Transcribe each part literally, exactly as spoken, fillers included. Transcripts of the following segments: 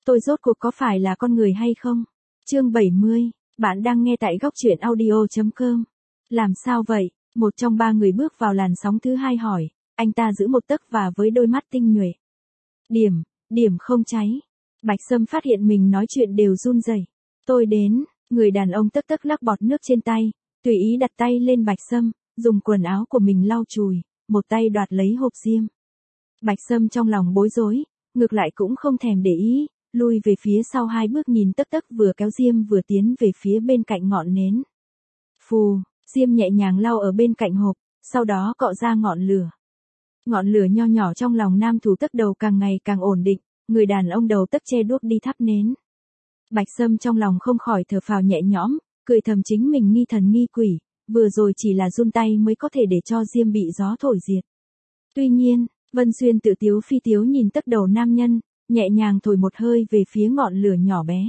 tôi rốt cuộc có phải là con người hay không? Chương bảy mươi, bạn đang nghe tại góc truyện audio.com. Làm sao vậy? Một trong ba người bước vào làn sóng thứ hai hỏi, anh ta giữ một tấc và với đôi mắt tinh nhuệ. Điểm, điểm không cháy. Bạch Sâm phát hiện mình nói chuyện đều run rẩy. Tôi đến, người đàn ông tấc tấc lắc bọt nước trên tay, tùy ý đặt tay lên Bạch Sâm, dùng quần áo của mình lau chùi, một tay đoạt lấy hộp diêm. Bạch Sâm trong lòng bối rối, ngược lại cũng không thèm để ý, lui về phía sau hai bước nhìn tấc tấc vừa kéo diêm vừa tiến về phía bên cạnh ngọn nến. Phù, diêm nhẹ nhàng lau ở bên cạnh hộp, sau đó cọ ra ngọn lửa. Ngọn lửa nho nhỏ trong lòng nam thủ tấc đầu càng ngày càng ổn định, người đàn ông đầu tấc che đuốc đi thắp nến. Bạch Sâm trong lòng không khỏi thở phào nhẹ nhõm, cười thầm chính mình nghi thần nghi quỷ, vừa rồi chỉ là run tay mới có thể để cho diêm bị gió thổi diệt. Tuy nhiên, Vân Xuyên tự tiếu phi tiếu nhìn tấc đầu nam nhân, nhẹ nhàng thổi một hơi về phía ngọn lửa nhỏ bé.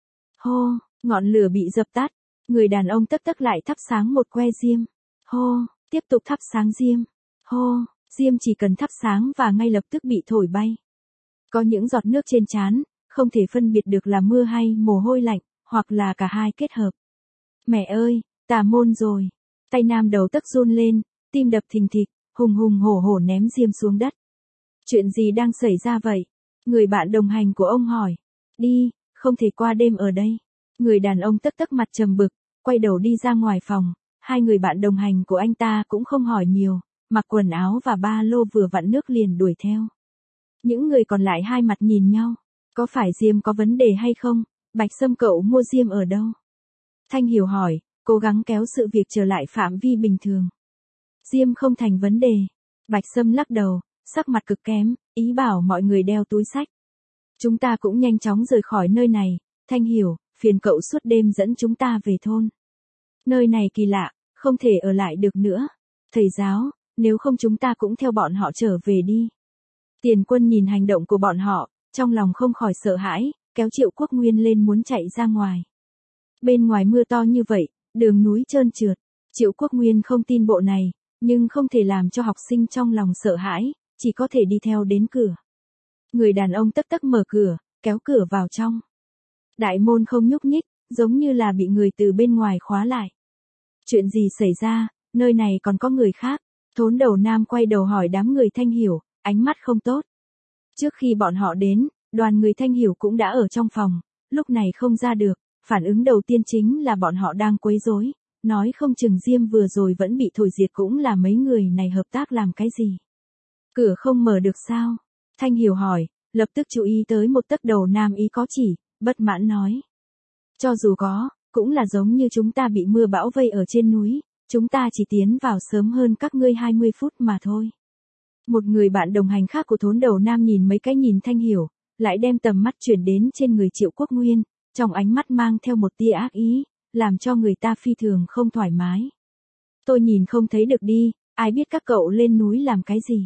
Hô, ngọn lửa bị dập tắt, người đàn ông tấc tấc lại thắp sáng một que diêm. Hô, tiếp tục thắp sáng diêm. Hô, diêm chỉ cần thắp sáng và ngay lập tức bị thổi bay. Có những giọt nước trên trán, không thể phân biệt được là mưa hay mồ hôi lạnh, hoặc là cả hai kết hợp. Mẹ ơi, tà môn rồi. Tay nam đầu tấc run lên, tim đập thình thịch, hùng hùng hổ hổ ném diêm xuống đất. Chuyện gì đang xảy ra vậy? Người bạn đồng hành của ông hỏi. Đi, không thể qua đêm ở đây. Người đàn ông tấc tấc mặt trầm bực, quay đầu đi ra ngoài phòng. Hai người bạn đồng hành của anh ta cũng không hỏi nhiều, mặc quần áo và ba lô vừa vặn nước liền đuổi theo. Những người còn lại hai mặt nhìn nhau. Có phải diêm có vấn đề hay không? Bạch Sâm cậu mua diêm ở đâu? Thanh Hiểu hỏi, cố gắng kéo sự việc trở lại phạm vi bình thường. Diêm không thành vấn đề. Bạch Sâm lắc đầu, sắc mặt cực kém, ý bảo mọi người đeo túi xách. Chúng ta cũng nhanh chóng rời khỏi nơi này. Thanh Hiểu, phiền cậu suốt đêm dẫn chúng ta về thôn. Nơi này kỳ lạ, không thể ở lại được nữa. Thầy giáo, nếu không chúng ta cũng theo bọn họ trở về đi. Tiền Quân nhìn hành động của bọn họ, trong lòng không khỏi sợ hãi, kéo Triệu Quốc Nguyên lên muốn chạy ra ngoài. Bên ngoài mưa to như vậy, đường núi trơn trượt, Triệu Quốc Nguyên không tin bộ này, nhưng không thể làm cho học sinh trong lòng sợ hãi, chỉ có thể đi theo đến cửa. Người đàn ông tấc tấc mở cửa, kéo cửa vào trong. Đại môn không nhúc nhích, giống như là bị người từ bên ngoài khóa lại. Chuyện gì xảy ra, nơi này còn có người khác? Thốn đầu nam quay đầu hỏi đám người Thanh Hiểu, ánh mắt không tốt. Trước khi bọn họ đến, đoàn người Thanh Hiểu cũng đã ở trong phòng, lúc này không ra được, phản ứng đầu tiên chính là bọn họ đang quấy rối, nói không chừng diêm vừa rồi vẫn bị thổi diệt cũng là mấy người này hợp tác làm cái gì. Cửa không mở được sao? Thanh Hiểu hỏi, lập tức chú ý tới một tấc đầu nam ý có chỉ, bất mãn nói. Cho dù có, cũng là giống như chúng ta bị mưa bão vây ở trên núi, chúng ta chỉ tiến vào sớm hơn các ngươi hai mươi phút mà thôi. Một người bạn đồng hành khác của thốn đầu nam nhìn mấy cái nhìn Thanh Hiểu, lại đem tầm mắt chuyển đến trên người Triệu Quốc Nguyên, trong ánh mắt mang theo một tia ác ý, làm cho người ta phi thường không thoải mái. Tôi nhìn không thấy được đi, ai biết các cậu lên núi làm cái gì?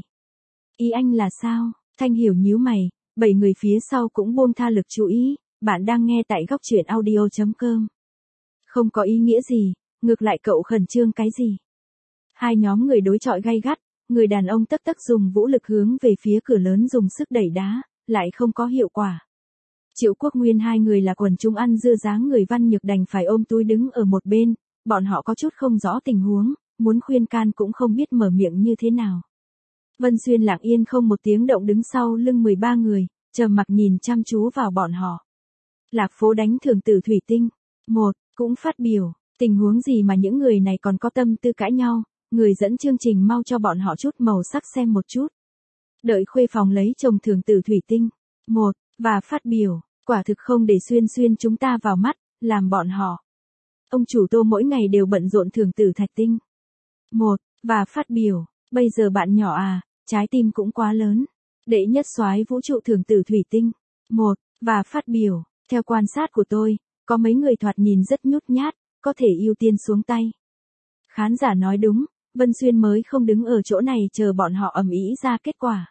Ý anh là sao? Thanh Hiểu nhíu mày, bảy người phía sau cũng buông tha lực chú ý, bạn đang nghe tại góc truyện audio.com. Không có ý nghĩa gì, ngược lại cậu khẩn trương cái gì? Hai nhóm người đối chọi gay gắt, người đàn ông tấc tấc dùng vũ lực hướng về phía cửa lớn dùng sức đẩy đá, lại không có hiệu quả. Triệu Quốc Nguyên hai người là quần chúng ăn dưa dáng người Văn Nhược đành phải ôm túi đứng ở một bên, bọn họ có chút không rõ tình huống, muốn khuyên can cũng không biết mở miệng như thế nào. Vân Xuyên lặng yên không một tiếng động đứng sau lưng mười ba người, trầm mặc nhìn chăm chú vào bọn họ. Lạc Phố đánh thường tử thủy tinh. Một, cũng phát biểu, tình huống gì mà những người này còn có tâm tư cãi nhau, người dẫn chương trình mau cho bọn họ chút màu sắc xem một chút. Đợi Khuê Phòng lấy chồng thường tử thủy tinh. Một, và phát biểu, quả thực không để Xuyên Xuyên chúng ta vào mắt, làm bọn họ. Ông chủ Tô mỗi ngày đều bận rộn thường tử thạch tinh. Một, và phát biểu, bây giờ bạn nhỏ à, trái tim cũng quá lớn. Đệ nhất soái vũ trụ thường tử thủy tinh. Một, và phát biểu, theo quan sát của tôi, có mấy người thoạt nhìn rất nhút nhát, có thể ưu tiên xuống tay. Khán giả nói đúng, Vân Xuyên mới không đứng ở chỗ này chờ bọn họ ầm ĩ ra kết quả.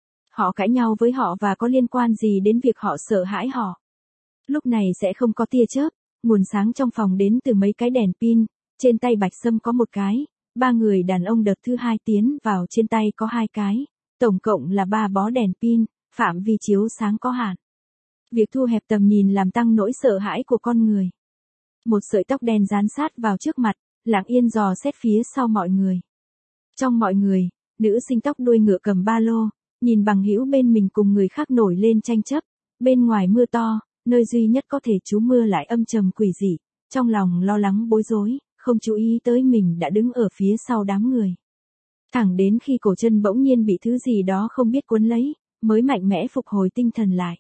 Họ cãi nhau với họ và có liên quan gì đến việc họ sợ hãi họ. Lúc này sẽ không có tia chớp, nguồn sáng trong phòng đến từ mấy cái đèn pin, trên tay Bạch Sâm có một cái, ba người đàn ông đợt thứ hai tiến vào trên tay có hai cái, tổng cộng là ba bó đèn pin, phạm vi chiếu sáng có hạn. Việc thu hẹp tầm nhìn làm tăng nỗi sợ hãi của con người. Một sợi tóc đen dán sát vào trước mặt, lặng yên dò xét phía sau mọi người. Trong mọi người, nữ sinh tóc đuôi ngựa cầm ba lô, nhìn bằng hữu bên mình cùng người khác nổi lên tranh chấp. Bên ngoài mưa to, nơi duy nhất có thể trú mưa lại âm trầm quỷ dị, trong lòng lo lắng bối rối, không chú ý tới mình đã đứng ở phía sau đám người. Thẳng đến khi cổ chân bỗng nhiên bị thứ gì đó không biết cuốn lấy, mới mạnh mẽ phục hồi tinh thần lại.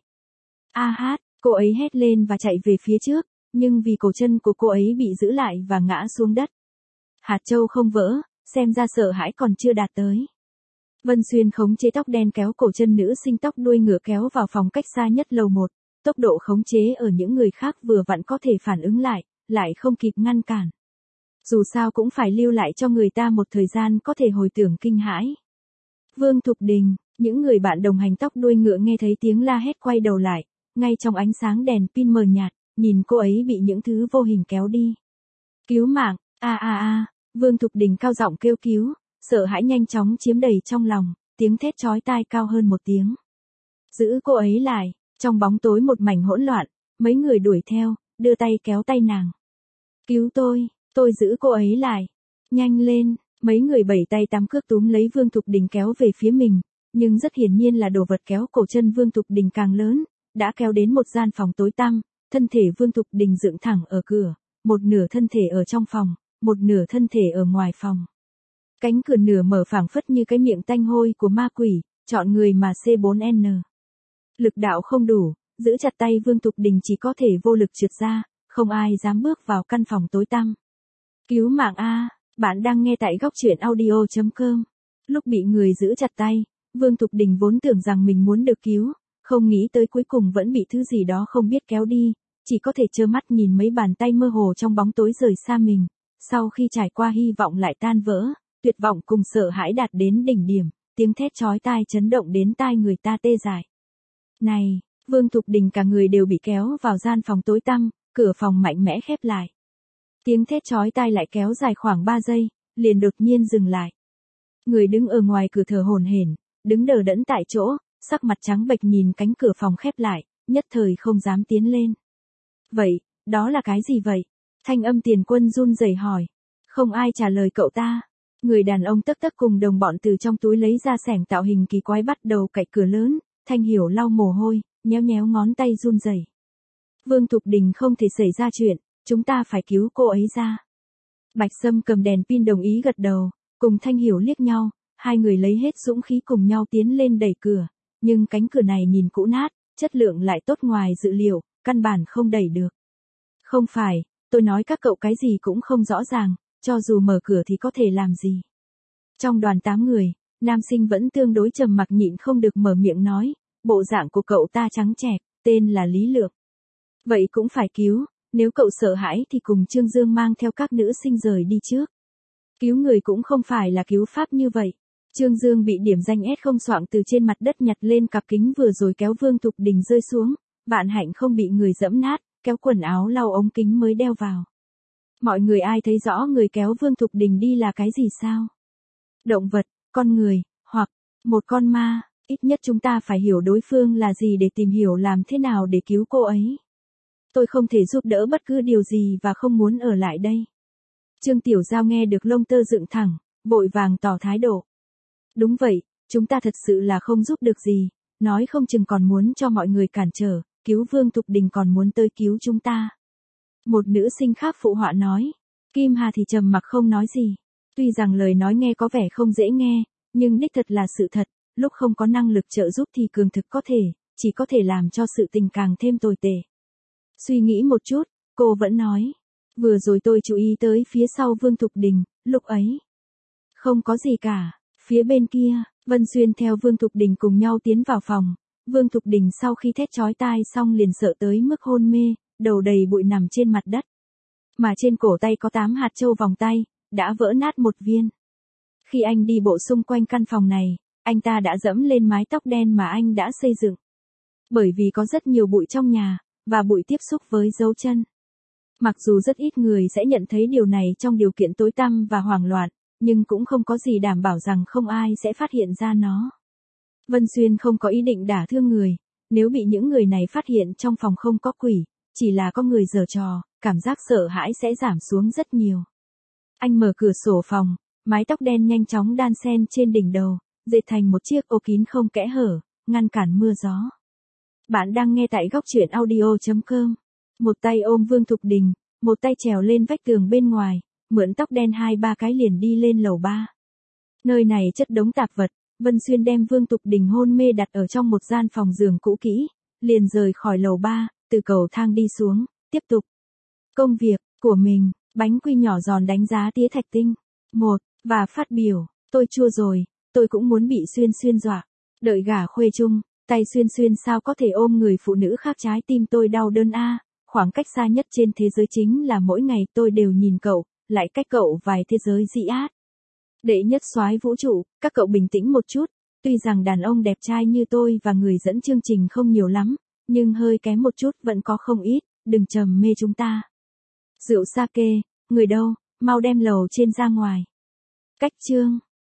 A hát, cô ấy hét lên và chạy về phía trước, nhưng vì cổ chân của cô ấy bị giữ lại và ngã xuống đất. Hạt châu không vỡ, xem ra sợ hãi còn chưa đạt tới. Vân Xuyên khống chế tóc đen kéo cổ chân nữ sinh tóc đuôi ngựa kéo vào phòng cách xa nhất lầu một, tốc độ khống chế ở những người khác vừa vặn có thể phản ứng lại, lại không kịp ngăn cản. Dù sao cũng phải lưu lại cho người ta một thời gian có thể hồi tưởng kinh hãi. Vương Thục Đình, những người bạn đồng hành tóc đuôi ngựa nghe thấy tiếng la hét quay đầu lại, ngay trong ánh sáng đèn pin mờ nhạt, nhìn cô ấy bị những thứ vô hình kéo đi. Cứu mạng, a a a, Vương Thục Đình cao giọng kêu cứu, sợ hãi nhanh chóng chiếm đầy trong lòng, tiếng thét chói tai cao hơn một tiếng. Giữ cô ấy lại, trong bóng tối một mảnh hỗn loạn, mấy người đuổi theo, đưa tay kéo tay nàng. Cứu tôi, tôi giữ cô ấy lại, nhanh lên, mấy người bảy tay tám cước túm lấy Vương Thục Đình kéo về phía mình, nhưng rất hiển nhiên là đồ vật kéo cổ chân Vương Thục Đình càng lớn, đã kéo đến một gian phòng tối tăm, thân thể Vương Thục Đình dựng thẳng ở cửa, một nửa thân thể ở trong phòng, một nửa thân thể ở ngoài phòng. Cánh cửa nửa mở phảng phất như cái miệng tanh hôi của ma quỷ, chọn người mà C bốn N. Lực đạo không đủ, giữ chặt tay Vương Thục Đình chỉ có thể vô lực trượt ra, không ai dám bước vào căn phòng tối tăm. Cứu mạng a, bạn đang nghe tại góc truyện audio chấm com. Lúc bị người giữ chặt tay, Vương Thục Đình vốn tưởng rằng mình muốn được cứu, không nghĩ tới cuối cùng vẫn bị thứ gì đó không biết kéo đi, chỉ có thể trơ mắt nhìn mấy bàn tay mơ hồ trong bóng tối rời xa mình, sau khi trải qua hy vọng lại tan vỡ, tuyệt vọng cùng sợ hãi đạt đến đỉnh điểm, tiếng thét chói tai chấn động đến tai người ta tê dại. Này, Vương Thục Đình cả người đều bị kéo vào gian phòng tối tăm, cửa phòng mạnh mẽ khép lại. Tiếng thét chói tai lại kéo dài khoảng ba giây, liền đột nhiên dừng lại. Người đứng ở ngoài cửa thở hổn hển, đứng đờ đẫn tại chỗ, sắc mặt trắng bệch nhìn cánh cửa phòng khép lại, nhất thời không dám tiến lên. Vậy, đó là cái gì vậy? Thanh âm Tiền Quân run rẩy hỏi. Không ai trả lời cậu ta. Người đàn ông tấc tấc cùng đồng bọn từ trong túi lấy ra xẻng tạo hình kỳ quái bắt đầu cạy cửa lớn, Thanh Hiểu lau mồ hôi, nhéo nhéo ngón tay run rẩy. Vương Thục Đình không thể xảy ra chuyện, chúng ta phải cứu cô ấy ra. Bạch Sâm cầm đèn pin đồng ý gật đầu, cùng Thanh Hiểu liếc nhau, hai người lấy hết dũng khí cùng nhau tiến lên đẩy cửa, nhưng cánh cửa này nhìn cũ nát, chất lượng lại tốt ngoài dự liệu, căn bản không đẩy được. Không phải, tôi nói các cậu cái gì cũng không rõ ràng, cho dù mở cửa thì có thể làm gì. Trong đoàn tám người, nam sinh vẫn tương đối trầm mặc nhịn không được mở miệng nói, bộ dạng của cậu ta trắng trẻo, tên là Lý Lượng. Vậy cũng phải cứu, nếu cậu sợ hãi thì cùng Trương Dương mang theo các nữ sinh rời đi trước. Cứu người cũng không phải là cứu pháp như vậy. Trương Dương bị điểm danh S không xoạng từ trên mặt đất nhặt lên cặp kính vừa rồi kéo Vương Thục Đình rơi xuống, Vạn Hạnh không bị người dẫm nát, kéo quần áo lau ống kính mới đeo vào. Mọi người ai thấy rõ người kéo Vương Thục Đình đi là cái gì sao? Động vật, con người, hoặc một con ma, ít nhất chúng ta phải hiểu đối phương là gì để tìm hiểu làm thế nào để cứu cô ấy. Tôi không thể giúp đỡ bất cứ điều gì và không muốn ở lại đây. Trương Tiểu Giao nghe được lông tơ dựng thẳng, vội vàng tỏ thái độ. Đúng vậy, chúng ta thật sự là không giúp được gì, nói không chừng còn muốn cho mọi người cản trở, cứu Vương Thục Đình còn muốn tới cứu chúng ta. Một nữ sinh khác phụ họa nói, Kim Hà thì trầm mặc không nói gì. Tuy rằng lời nói nghe có vẻ không dễ nghe, nhưng đích thật là sự thật, lúc không có năng lực trợ giúp thì cường thực có thể, chỉ có thể làm cho sự tình càng thêm tồi tệ. Suy nghĩ một chút, cô vẫn nói, vừa rồi tôi chú ý tới phía sau Vương Thục Đình, lúc ấy. Không có gì cả, phía bên kia, Vân Xuyên theo Vương Thục Đình cùng nhau tiến vào phòng, Vương Thục Đình sau khi thét chói tai xong liền sợ tới mức hôn mê, đầu đầy bụi nằm trên mặt đất. Mà trên cổ tay có tám hạt châu vòng tay, đã vỡ nát một viên. Khi anh đi bộ xung quanh căn phòng này, anh ta đã dẫm lên mái tóc đen mà anh đã xây dựng. Bởi vì có rất nhiều bụi trong nhà, và bụi tiếp xúc với dấu chân. Mặc dù rất ít người sẽ nhận thấy điều này trong điều kiện tối tăm và hoảng loạn, nhưng cũng không có gì đảm bảo rằng không ai sẽ phát hiện ra nó. Vân Xuyên không có ý định đả thương người, Nếu bị những người này phát hiện trong phòng không có quỷ, chỉ là có người giở trò, cảm giác sợ hãi sẽ giảm xuống rất nhiều. Anh mở cửa sổ phòng, mái tóc đen nhanh chóng đan xen trên đỉnh đầu, dệt thành một chiếc ô kín không kẽ hở, ngăn cản mưa gió. Bạn đang nghe tại góc truyện audio chấm com. Một tay ôm Vương Thục Đình, một tay trèo lên vách tường bên ngoài, mượn tóc đen hai ba cái liền đi lên lầu ba. Nơi này chất đống tạp vật, Vân Xuyên đem Vương Thục Đình hôn mê đặt ở trong một gian phòng giường cũ kỹ, liền rời khỏi lầu ba, từ cầu thang đi xuống, tiếp tục công việc của mình. Bánh quy nhỏ giòn đánh giá tía thạch tinh. Một, và phát biểu, tôi chua rồi, tôi cũng muốn bị Xuyên Xuyên dọa. Đợi gả khuê chung, tay Xuyên Xuyên sao có thể ôm người phụ nữ khác, trái tim tôi đau đơn a. Khoảng cách xa nhất trên thế giới chính là mỗi ngày tôi đều nhìn cậu, lại cách cậu vài thế giới dị át. Đệ nhất soái vũ trụ, các cậu bình tĩnh một chút, tuy rằng đàn ông đẹp trai như tôi và người dẫn chương trình không nhiều lắm, nhưng hơi kém một chút vẫn có không ít, đừng trầm mê chúng ta. Rượu sake, người đâu, mau đem lầu trên ra ngoài. Cách chương